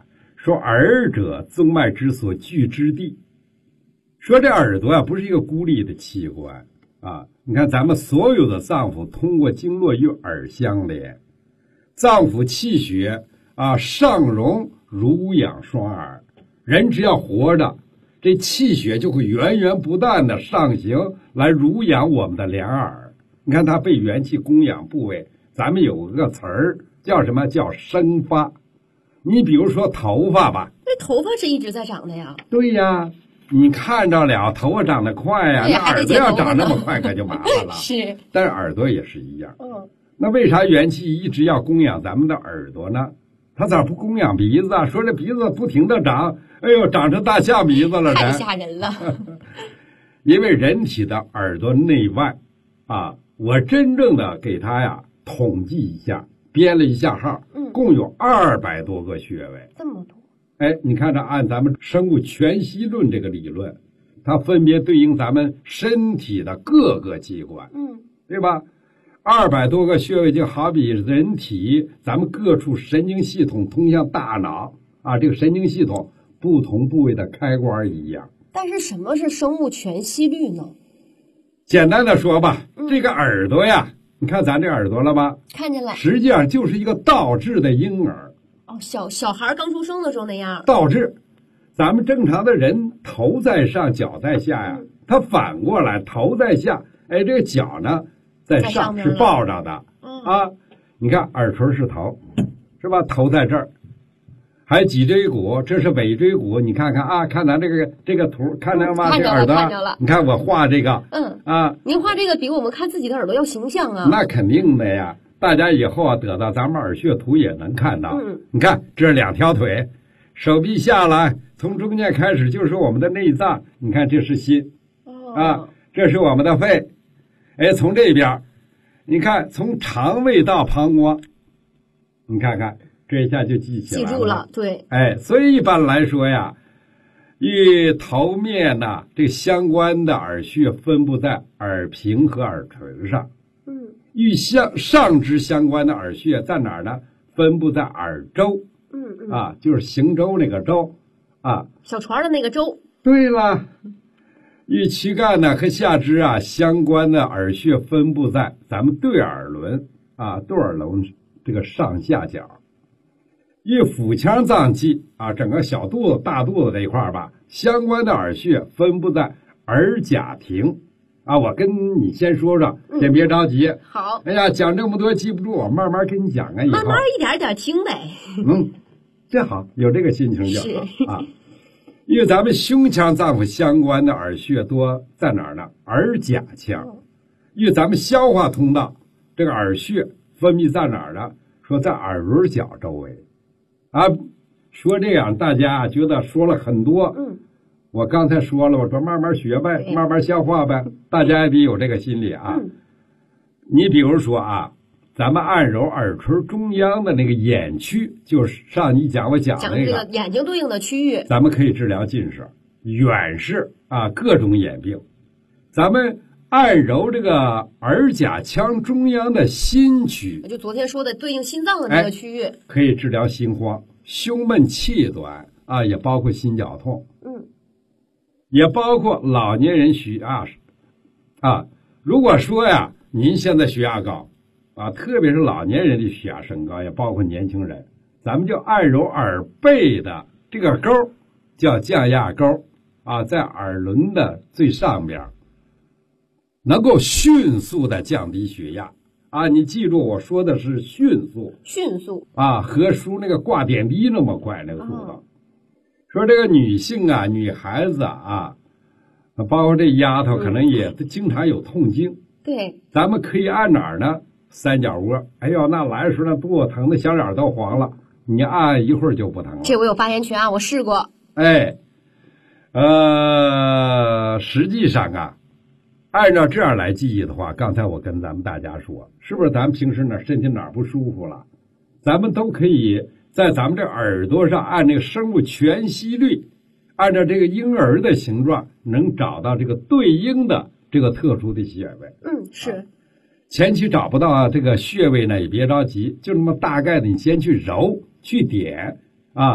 说耳者宗脉之所聚之地。说这耳朵啊不是一个孤立的器官啊，你看咱们所有的脏腑通过经络与耳相连，脏腑气血啊上荣濡养双耳，人只要活着，这气血就会源源不断的上行来濡养我们的两耳。你看它被元气供养部位，咱们有个词儿叫什么？叫生发。你比如说头发吧， 那头发是一直在长的呀。 对呀，你看着了头发长得快呀，那耳朵要长那么快可就麻烦了。 是， 但是耳朵也是一样。那为啥元气一直要供养咱们的耳朵呢？他咋不供养鼻子啊？说这鼻子不停的长，哎呦，长成大象鼻子了， 太吓人了。 因为人体的耳朵内外啊，我真正的给他呀统计一下，编了一下号，共有200多个穴位。 这么多？ 哎，你看这按咱们生物全息论这个理论，它分别对应咱们身体的各个器官，对吧？200多个穴位就好比人体咱们各处神经系统通向大脑啊，这个神经系统不同部位的开关一样。 但是什么是生物全息律呢？ 简单的说吧，这个耳朵呀，你看咱这耳朵了吧？ 看见了。 实际上就是一个倒置的婴儿。 哦，小孩刚出生的时候那样。 倒置，咱们正常的人头在上，脚在下呀，他反过来头在下，哎，这个脚呢在上是抱着的啊。你看耳垂是头，是吧？头在这儿，还脊椎骨，这是尾椎骨。你看看啊，看咱这个图，看见吗？这耳朵，你看我画这个， 您画这个比我们看自己的耳朵要形象啊。 那肯定的呀，大家以后啊得到咱们耳穴图也能看到。你看这是2条腿，手臂下来，从中间开始就是我们的内脏。你看这是心，啊，这是我们的肺。哎，从这边，你看从肠胃到膀胱，你看看这一下就记起来了。 记住了，对。 哎，所以一般来说呀，与头面呢这相关的耳穴分布在耳屏和耳垂上。与上肢相关的耳穴在哪儿呢？分布在耳周。啊，就是行舟那个舟，啊， 小船的那个舟。 对了。与躯干呢和下肢啊相关的耳穴分布在咱们对耳轮啊，对耳轮这个上下角。与腹腔脏器啊，整个小肚子、大肚子这一块吧，相关的耳穴分布在耳甲庭啊。我跟你先说说，先别着急。 好。 哎呀，讲这么多记不住，我慢慢跟你讲啊。以后慢慢一点一点听呗。 这好，有这个心情就好啊。与咱们胸腔脏腑相关的耳穴多在哪儿呢？耳甲腔。与咱们消化通道这个耳穴分泌在哪儿呢？说在耳轮角周围。啊，说这样大家觉得说了很多。我刚才说了，我说慢慢学呗，慢慢消化呗，大家也得有这个心理啊。你比如说啊，咱们按揉耳垂中央的那个眼区，就是上一讲我讲那个眼睛对应的区域， 咱们可以治疗近视、远视啊，各种眼病。咱们按揉这个耳甲腔中央的心区， 就昨天说的对应心脏的那个区域， 可以治疗心慌、胸闷气短啊，也包括心绞痛，也包括老年人血压啊。如果说呀，您现在血压高啊，特别是老年人的血压升高，也包括年轻人，咱们就按揉耳背的这个沟，叫降压沟啊，在耳轮的最上边，能够迅速的降低血压啊。你记住我说的是迅速啊，和书那个挂点滴那么快那个速度。说这个女性啊，女孩子啊，包括这丫头可能也经常有痛经。 对， 咱们可以按哪儿呢？三角窝。哎呦，那来的时候那肚子疼的小脸都黄了，你按一会儿就不疼了。 这我有发言权啊，我试过。 哎，实际上啊，按照这样来记忆的话，刚才我跟咱们大家说，是不是咱们平时身体哪儿不舒服了，咱们都可以在咱们这耳朵上按这个生物全息律，按照这个婴儿的形状，能找到这个对应的这个特殊的穴位。 是。 前期找不到这个穴位呢，也别着急，就那么大概的，你先去揉去点啊，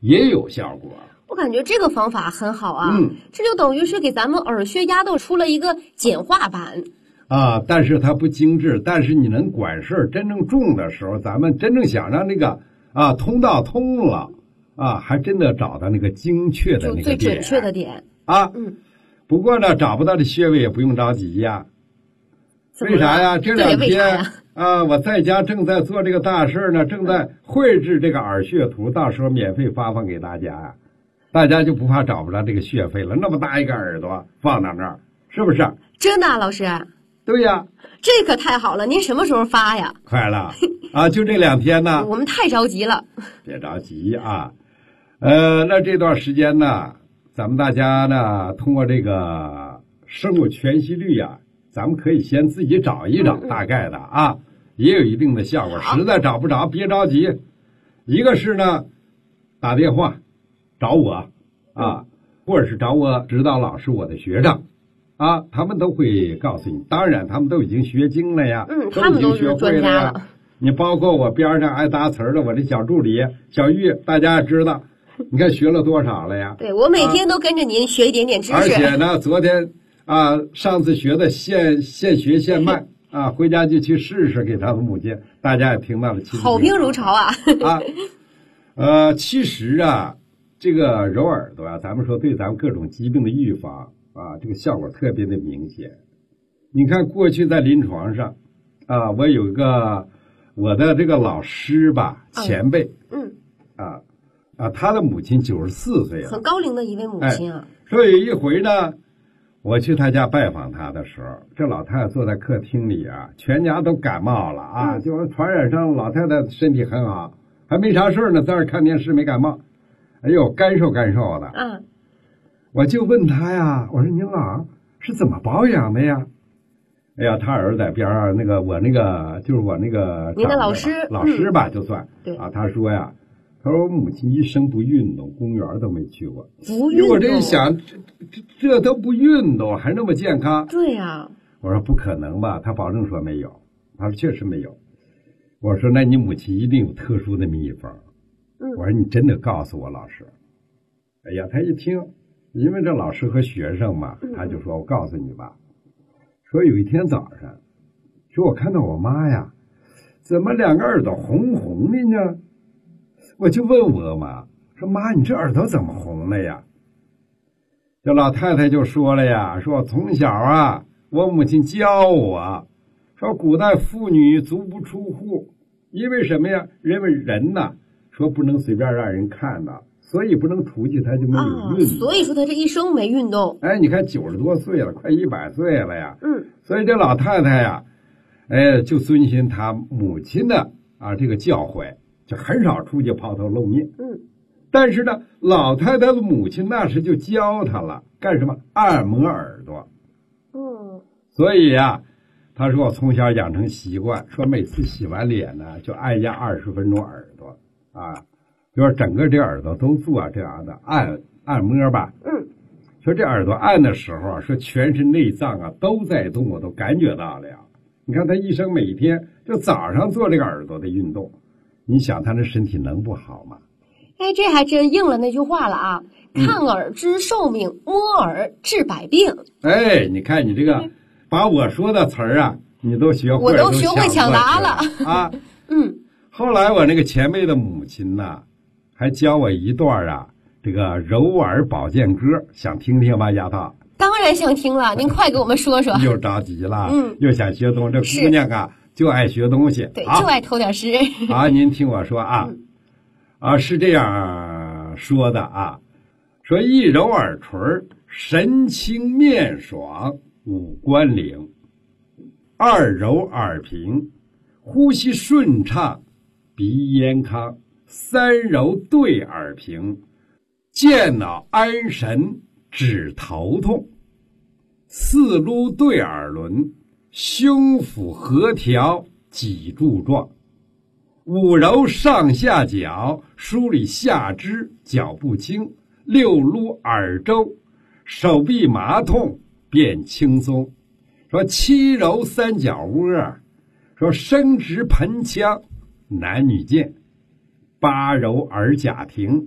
也有效果。 我感觉这个方法很好啊，这就等于是给咱们耳穴压豆出了一个简化版啊。但是它不精致，但是你能管事儿真正重的时候，咱们真正想让那个通道通了啊，还真的找到那个精确的那个点， 最准确的点啊。不过呢，找不到的穴位也不用着急呀。为啥呀？这2天我在家正在做这个大事呢，正在绘制这个耳穴图，到时候免费发放给大家呀。大家就不怕找不着这个穴位了，那么大一个耳朵放到那儿，是不是？ 真的，老师？ 对呀。 这可太好了，您什么时候发呀？ 快了啊，就这2天呢。 我们太着急了。 别着急啊，那这段时间呢，咱们大家呢通过这个生物全息率啊，咱们可以先自己找一找，大概的啊，也有一定的效果。实在找不着，别着急。一个是呢，打电话找我啊，或者是找我指导老师，我的学生啊，他们都会告诉你。当然，他们都已经学精了呀， 他们都是专家了。 你包括我边上爱搭词儿的我的小助理小玉，大家也知道，你看学了多少了呀？ 对，我每天都跟着您学一点点知识。 而且呢，昨天上次学的现学现卖啊，回家就去试试，给他的母亲，大家也听到了， 好评如潮啊！ 其实啊，这个揉耳朵啊，咱们说对咱们各种疾病的预防啊，这个效果特别的明显。你看过去在临床上啊，我有一个我的这个老师吧，前辈，他的母亲94岁了， 很高龄的一位母亲啊。 所以有一回呢，我去他家拜访他的时候，这老太太坐在客厅里啊，全家都感冒了啊，就传染上老太太身体很好，还没啥事呢，在这看电视没感冒，哎呦，干瘦的。我就问他呀，我说您老是怎么保养的呀？哎呀，他儿子在边上，就是我那个您的老师吧，就算对啊。他说呀，他说我母亲一生不运动，公园都没去过。 不运动， 我这一想，这都不运动，还那么健康？ 对呀。 我说不可能吧？他保证说没有。他说确实没有。我说那你母亲一定有特殊的秘方。我说你真的告诉我，老师。哎呀，他一听，因为这老师和学生嘛，他就说我告诉你吧。说有一天早上，说我看到我妈呀，怎么2个耳朵红红的呢？我就问我妈说：“妈，你这耳朵怎么红了呀？”这老太太就说了呀：“说我从小啊，我母亲教我，说古代妇女足不出户，因为什么呀？认为人呐，说不能随便让人看到，所以不能出去，她就没有运动。 所以说她这一生没运动。 哎，你看90多岁了，快100岁了呀。所以这老太太呀，就遵循她母亲的这个教诲。”就很少出去抛头露面，但是呢，老太太的母亲那时就教她了，干什么？按摩耳朵，所以呀，她说我从小养成习惯，说每次洗完脸呢，就按压20分钟耳朵啊，就是整个这耳朵都做这样的按摩吧，说这耳朵按的时候啊，说全身内脏啊都在动，我都感觉到了呀。你看他医生每天就早上做这个耳朵的运动。你想他这身体能不好吗？ 哎，这还真应了那句话了啊！看耳知寿命，摸耳治百病。 哎，你看你这个，把我说的词儿啊，你都学会， 我都学会抢答了啊。后来我那个前辈的母亲呢，还教我一段这个揉耳保健歌，想听听吧，丫头？ 当然想听了，您快给我们说说。 又着急了，又想学东西，这姑娘啊。就爱学东西， 对，就爱偷点诗。 您听我说是这样说的说一揉耳垂，神清面爽，五官灵；二揉耳屏，呼吸顺畅，鼻咽康；三揉对耳屏，健脑安神，止头痛；四撸对耳轮，胸腹合调，脊柱状；五揉上下脚，梳理下肢，脚步轻；六撸耳周，手臂麻痛，变轻松；说七揉三角窝，说伸直盆腔，男女健；八揉耳甲庭，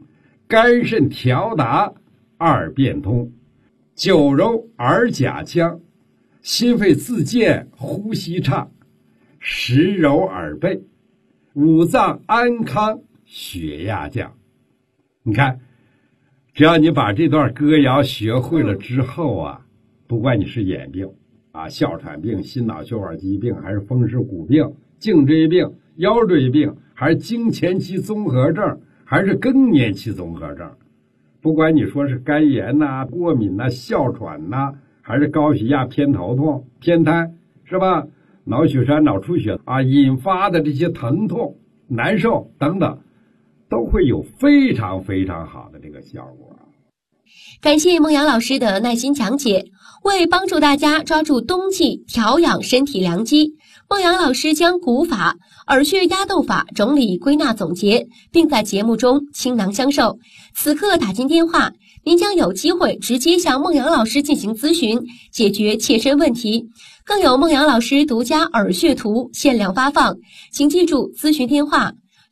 肝肾调达二变通，9揉耳甲腔，心肺自健呼吸畅，10揉耳背，五脏安康血压降。你看，只要你把这段歌谣学会了之后啊，不管你是眼病啊、哮喘病、心脑血管疾病，还是风湿骨病、颈椎病、腰椎病，还是经前期综合症，还是更年期综合症，不管你说是肝炎呐、过敏呐、哮喘呐，还是高血压、偏头痛、偏瘫，是吧？脑血栓、脑出血啊引发的这些疼痛、难受等等，都会有非常非常好的这个效果。 感谢孟阳老师的耐心讲解，为帮助大家抓住冬季调养身体良机，孟阳老师将古法、耳穴压豆法整理归纳总结，并在节目中倾囊相授。此刻打进电话，您将有机会直接向孟阳老师进行咨询，解决切身问题，更有孟阳老师独家耳穴图限量发放，请记住咨询电话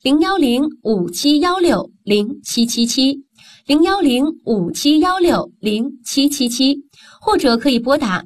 01057160777。01057160777，或者可以拨打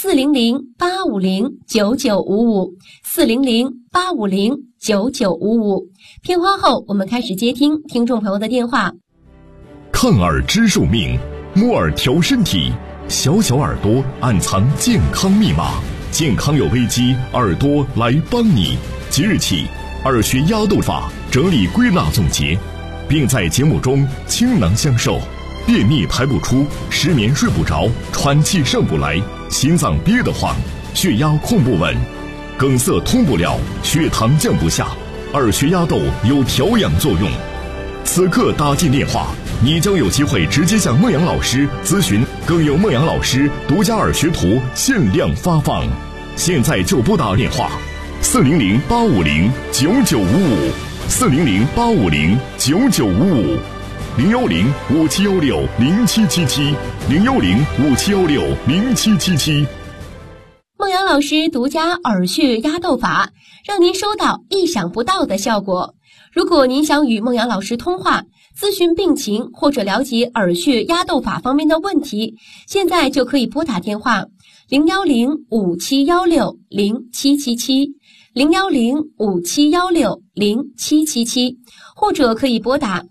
400-850-9955，400-850-9955。片花后，我们开始接听听众朋友的电话。 抗耳知寿命，摸耳调身体，小小耳朵暗藏健康密码，健康有危机，耳朵来帮你。即日起，耳穴压豆法整理归纳总结，并在节目中倾囊相授。便秘排不出，失眠睡不着，喘气上不来，心脏憋得慌，血压控不稳，梗塞通不了，血糖降不下，耳穴压豆有调养作用。此刻打进电话，你将有机会直接向孟阳老师咨询，更有孟阳老师独家耳穴图限量发放。现在就拨打电话，400-850-9955，400-5716-0777，010-5716-0777。 孟阳老师独家耳穴压豆法，让您收到意想不到的效果。如果您想与孟阳老师通话，咨询病情或者了解耳穴压豆法方面的问题，现在就可以拨打电话010-5716-0777，010-5716-0777，或者可以拨打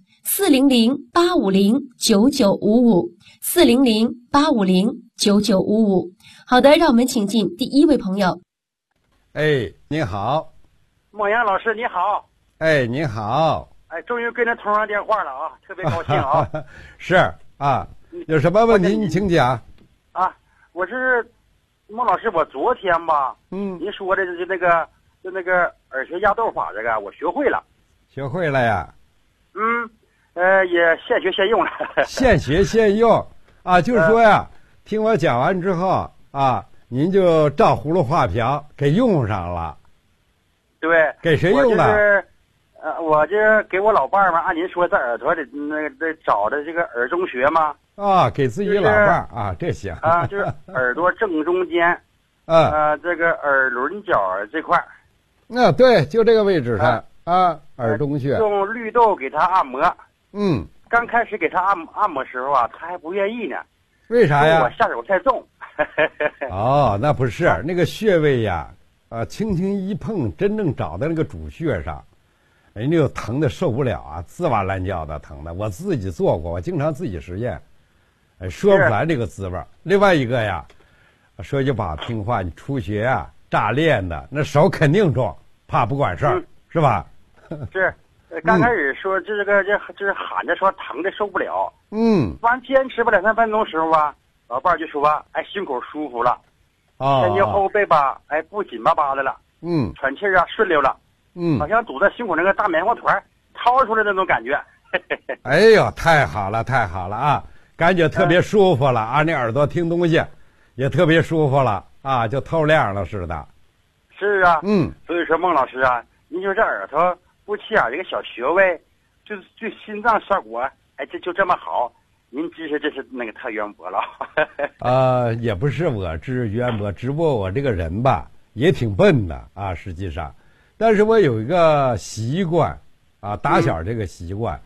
400-850-9955，400-850-9955。好的，让我们请进第一位朋友。 哎，您好。 孟阳老师你好。 哎，您好。 哎，终于跟您通上电话了啊，特别高兴啊。 是啊，有什么问题你请讲。 啊，我是孟老师，我昨天吧，您说的就那个耳穴压豆法这个我学会了。 学会了呀。 也现学现用了。 现学现用啊，就是说呀，听我讲完之后啊，您就照葫芦画瓢给用上了。 对。给谁用的？ 我这给我老伴儿嘛，按您说在耳朵的找的这个耳中穴嘛。 啊，给自己老伴儿啊，这行。 啊，就是耳朵正中间，这个耳轮角这块。 对，就这个位置上耳中穴。 用绿豆给他按摩。刚开始给他按摩时候啊，他还不愿意呢。 为啥呀？ 我下手太重。 哦，那不是那个穴位呀，轻轻一碰，真正找到那个主穴上，人家就疼的受不了啊，滋哇乱叫的疼的。我自己做过，我经常自己实验，说不出来这个滋味。另外一个呀，说句不好听话，你出血啊，炸练的，那手肯定重，怕不管事儿，是吧？ 是。刚开始说这喊着说疼的受不了，完坚持不2-3分钟时候吧，老伴儿就说吧，哎，心口舒服了，前肩后背吧，哎，不紧巴巴的了，喘气啊顺溜了，好像堵在心口那个大棉花团掏出来的那种感觉。 哎呦，太好了太好了啊，感觉特别舒服了啊，那耳朵听东西也特别舒服了啊，就透亮了似的。 是啊，所以说孟老师啊，您说这耳朵不起眼这个小穴位，就是对心脏效果，哎，这就这么好，您知识这是那个太渊博了。 也不是我知识渊博，只不过我这个人吧也挺笨的啊，实际上，但是我有一个习惯啊，打小这个习惯，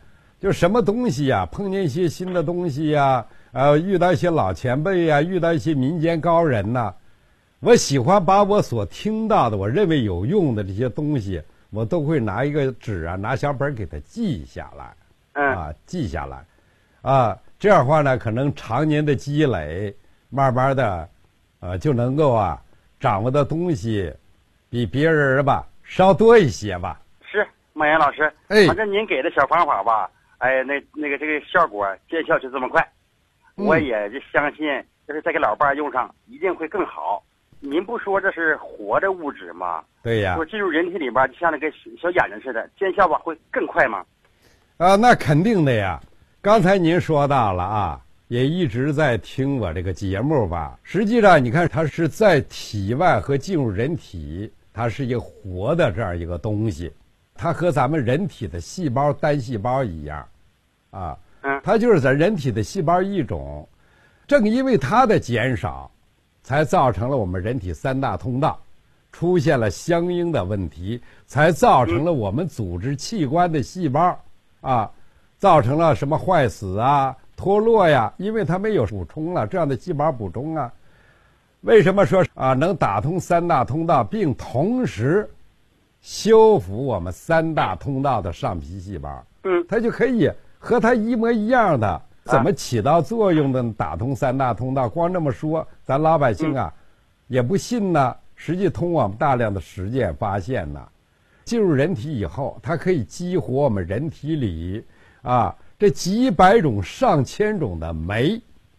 就什么东西呀，碰见一些新的东西呀，遇到一些老前辈呀，遇到一些民间高人呐，我喜欢把我所听到的，我认为有用的这些东西，我都会拿一个纸啊，拿小本给它记下来，记下来，这样的话呢，可能常年的积累，慢慢的，就能够掌握的东西比别人吧稍多一些吧。 是，孟岩老师，反正您给的小方法吧，那个这个效果见效就这么快，我也就相信，就是再给老伴用上，一定会更好。您不说这是活的物质吗？ 对呀， 说进入人体里边，就像那个小眼睛似的，见效吧会更快吗？ 那肯定的呀。刚才您说到了也一直在听我这个节目吧。实际上，你看它是在体外和进入人体，它是一个活的这样一个东西，它和咱们人体的细胞单细胞一样，它就是在人体的细胞一种。正因为它的减少，才造成了我们人体3大通道出现了相应的问题，才造成了我们组织器官的细胞造成了什么坏死脱落呀，因为它没有补充了这样的细胞补充为什么说能打通3大通道，并同时修复我们3大通道的上皮细胞？它就可以和它一模一样的，怎么起到作用的打通3大通道？光这么说，咱老百姓也不信呢。实际通过我们大量的实践发现呢，进入人体以后，它可以激活我们人体里这几百种上千种的酶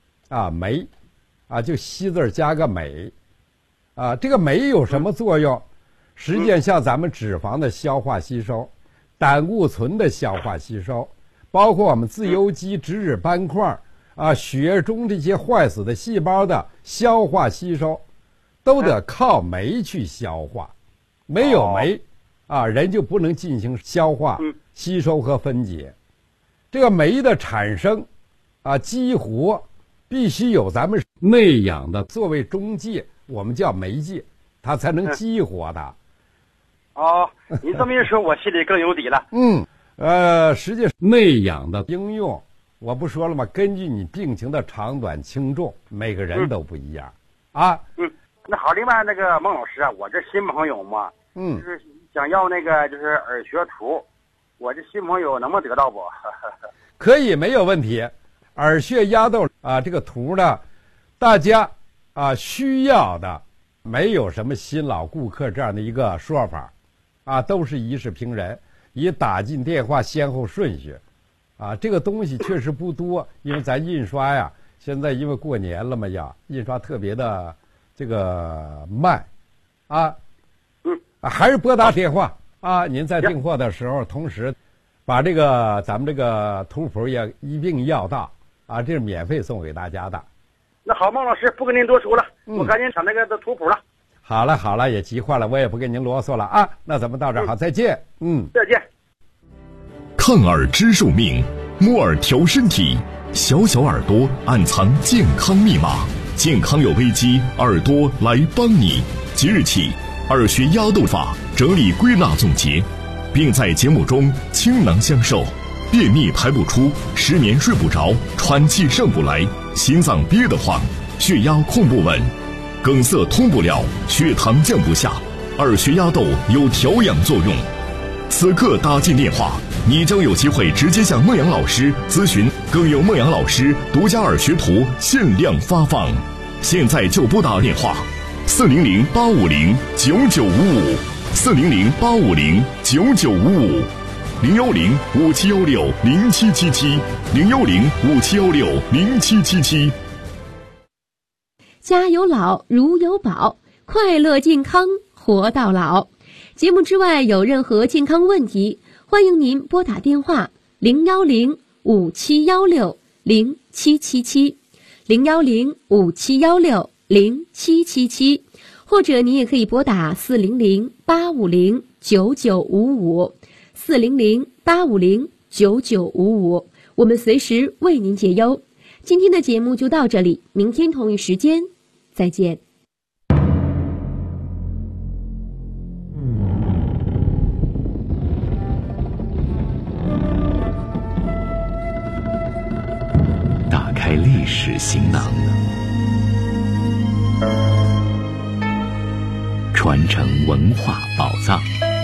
就西字加个镁这个镁有什么作用？实际上像咱们脂肪的消化吸收，胆固醇的消化吸收，包括我们自由基、脂质斑块血中这些坏死的细胞的消化吸收，都得靠酶去消化。没有酶人就不能进行消化、吸收和分解。这个酶的产生激活，必须有咱们内氧的作为中介，我们叫媒介，它才能激活它。 您这么一说，我心里更有底了。 实际上内氧的应用，我不说了吗？根据你病情的长短轻重，每个人都不一样那好，另外那个孟老师我这新朋友嘛，就是想要那个就是耳穴图，我这新朋友能不能得到不？ 可以，没有问题。耳穴压豆这个图呢，大家需要的，没有什么新老顾客这样的一个说法都是一视平人，以打进电话先后顺序这个东西确实不多，因为咱印刷现在因为过年了嘛印刷特别的这个慢还是拨打电话您在订货的时候，同时把咱们这个图谱也一并要到这是免费送给大家的。 那好，孟老师不跟您多说了，我赶紧抢那个图谱了。 好了，也急坏了，我也不跟您啰嗦了那咱们到这儿好，再见。 再见。 看耳知寿命，摸耳调身体，小小耳朵暗藏健康密码，健康有危机，耳朵来帮你。即日起，耳穴压豆法整理归纳总结，并在节目中倾囊相授。便秘排不出，失眠睡不着，喘气上不来，心脏憋得慌，血压控不稳，梗塞通不了，血糖降不下，耳穴压豆有调养作用。此刻打进电话，你将有机会直接向孟阳老师咨询，更有孟阳老师独家耳穴图限量发放。现在就拨打电话，400-8505-9955，400-5716-0777，010-5716-0777。 家有老如有宝，快乐健康活到老。节目之外有任何健康问题，欢迎您拨打电话010-5716-0777，010-5716-0777，或者您也可以拨打400-850-9955，400-850-9955，我们随时为您解忧。今天的节目就到这里，明天同一时间再见。 历史行囊，传承文化宝藏。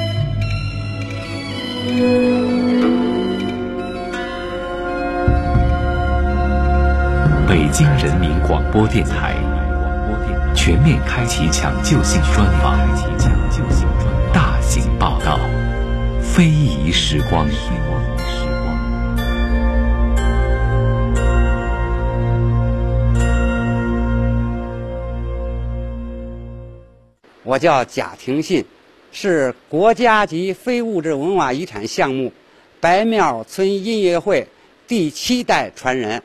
北京人民广播电台全面开启抢救性专访，大型报道，非遗时光。 我叫贾廷信，是国家级非物质文化遗产项目白庙村音乐会第7代传人。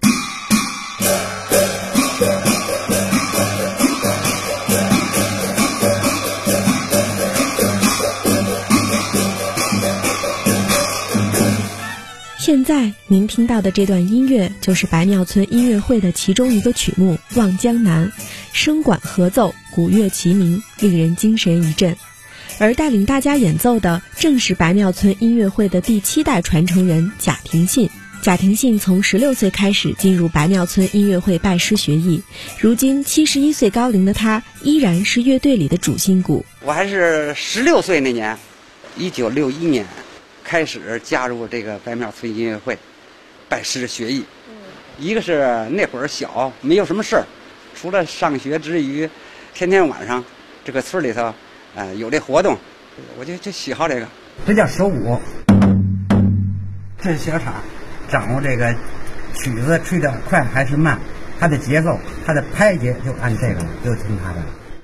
现在您听到的这段音乐就是白庙村音乐会的其中一个曲目《望江南》，声管合奏，鼓乐齐鸣，令人精神一振。而带领大家演奏的正是白庙村音乐会的第7代传承人贾廷信。贾廷信从16岁开始进入白庙村音乐会拜师学艺，如今71岁高龄的他依然是乐队里的主心骨。 我还是16岁那年，1961年开始加入这个白庙村音乐会，拜师学艺。一个是那会儿小，没有什么事儿，除了上学之余，天天晚上这个村里头，有这活动，我就喜好这个。这叫手鼓，这是小叉，掌握这个曲子吹得快还是慢，它的节奏，它的拍节就按这个，就听它的。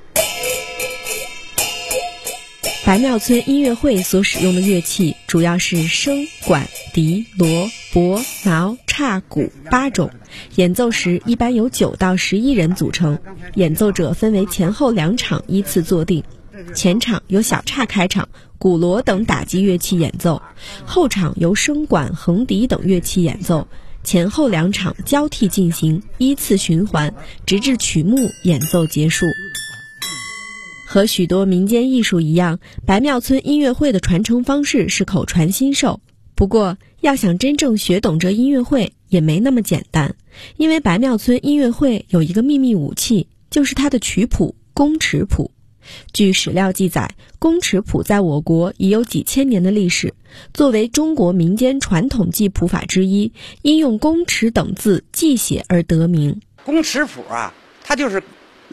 白庙村音乐会所使用的乐器主要是笙、管、笛、锣、钹、挠、叉、鼓8种，演奏时一般由9到11人组成，演奏者分为前后2场依次坐定，前场由小叉开场，鼓锣等打击乐器演奏，后场由笙管、横笛等乐器演奏，前后2场交替进行，依次循环，直至曲目演奏结束。和许多民间艺术一样，白庙村音乐会的传承方式是口传心授。不过，要想真正学懂这音乐会也没那么简单，因为白庙村音乐会有一个秘密武器，就是它的曲谱宫尺谱。据史料记载，宫尺谱在我国已有几千年的历史，作为中国民间传统记谱法之一，因用宫尺等字记写而得名。 宫尺谱啊，它就是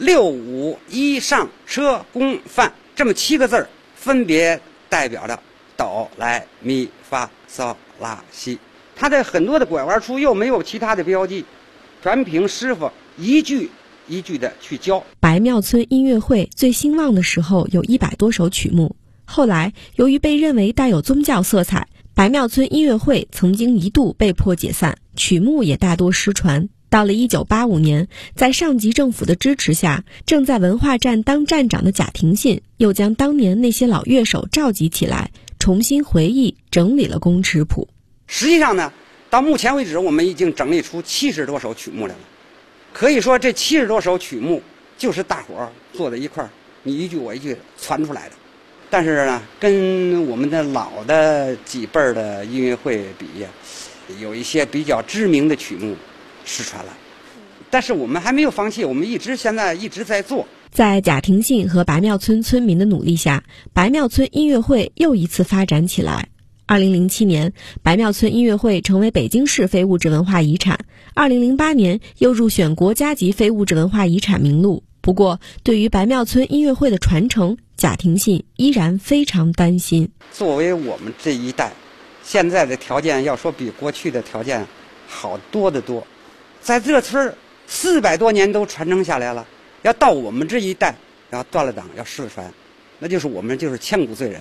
6、5、1上车宫范这么7个字儿，分别代表着哆来咪发嗦拉西。它的很多的拐弯处又没有其他的标记，全凭师傅一句一句的去教。 白庙村音乐会最兴旺的时候有100多首曲目，后来由于被认为带有宗教色彩，白庙村音乐会曾经一度被迫解散，曲目也大多失传。到了1985年，在上级政府的支持下，正在文化站当站长的贾廷信又将当年那些老乐手召集起来，重新回忆整理了宫尺谱。 实际上呢，到目前为止我们已经整理出70多首曲目来了。可以说这70多首曲目就是大伙儿坐在一块儿，你一句我一句传出来的。但是呢，跟我们的老的几辈儿的音乐会比呀，有一些比较知名的曲目失传了，但是我们还没有放弃，我们现在一直在做。 在贾廷信和白庙村村民的努力下，白庙村音乐会又一次发展起来。2007年，白庙村音乐会成为北京市非物质文化遗产，2008年又入选国家级非物质文化遗产名录。不过，对于白庙村音乐会的传承，贾廷信依然非常担心。 作为我们这一代，现在的条件要说比过去的条件好多得多。在这村400多年都传承下来了，要到我们这一代要断了档要失传，那就是我们就是千古罪人。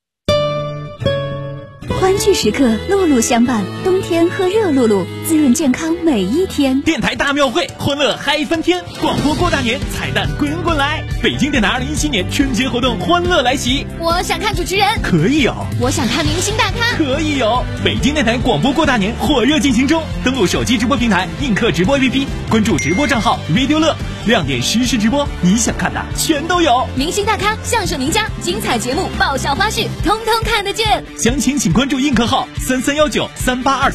欢聚时刻，露露相伴，冬天喝热露露，滋润健康每一天。 电台大庙会，欢乐嗨翻天！广播过大年，彩蛋滚滚来！北京电台2017年春节活动欢乐来袭。 我想看主持人， 可以有； 我想看明星大咖， 可以有。北京电台广播过大年火热进行中，登录手机直播平台映客直播 APP， 关注直播账号 Radio 乐，亮点实时直播，你想看的全都有。 明星大咖、相声名家、精彩节目、爆笑花絮，通通看得见。 详情请关注映客号33193823。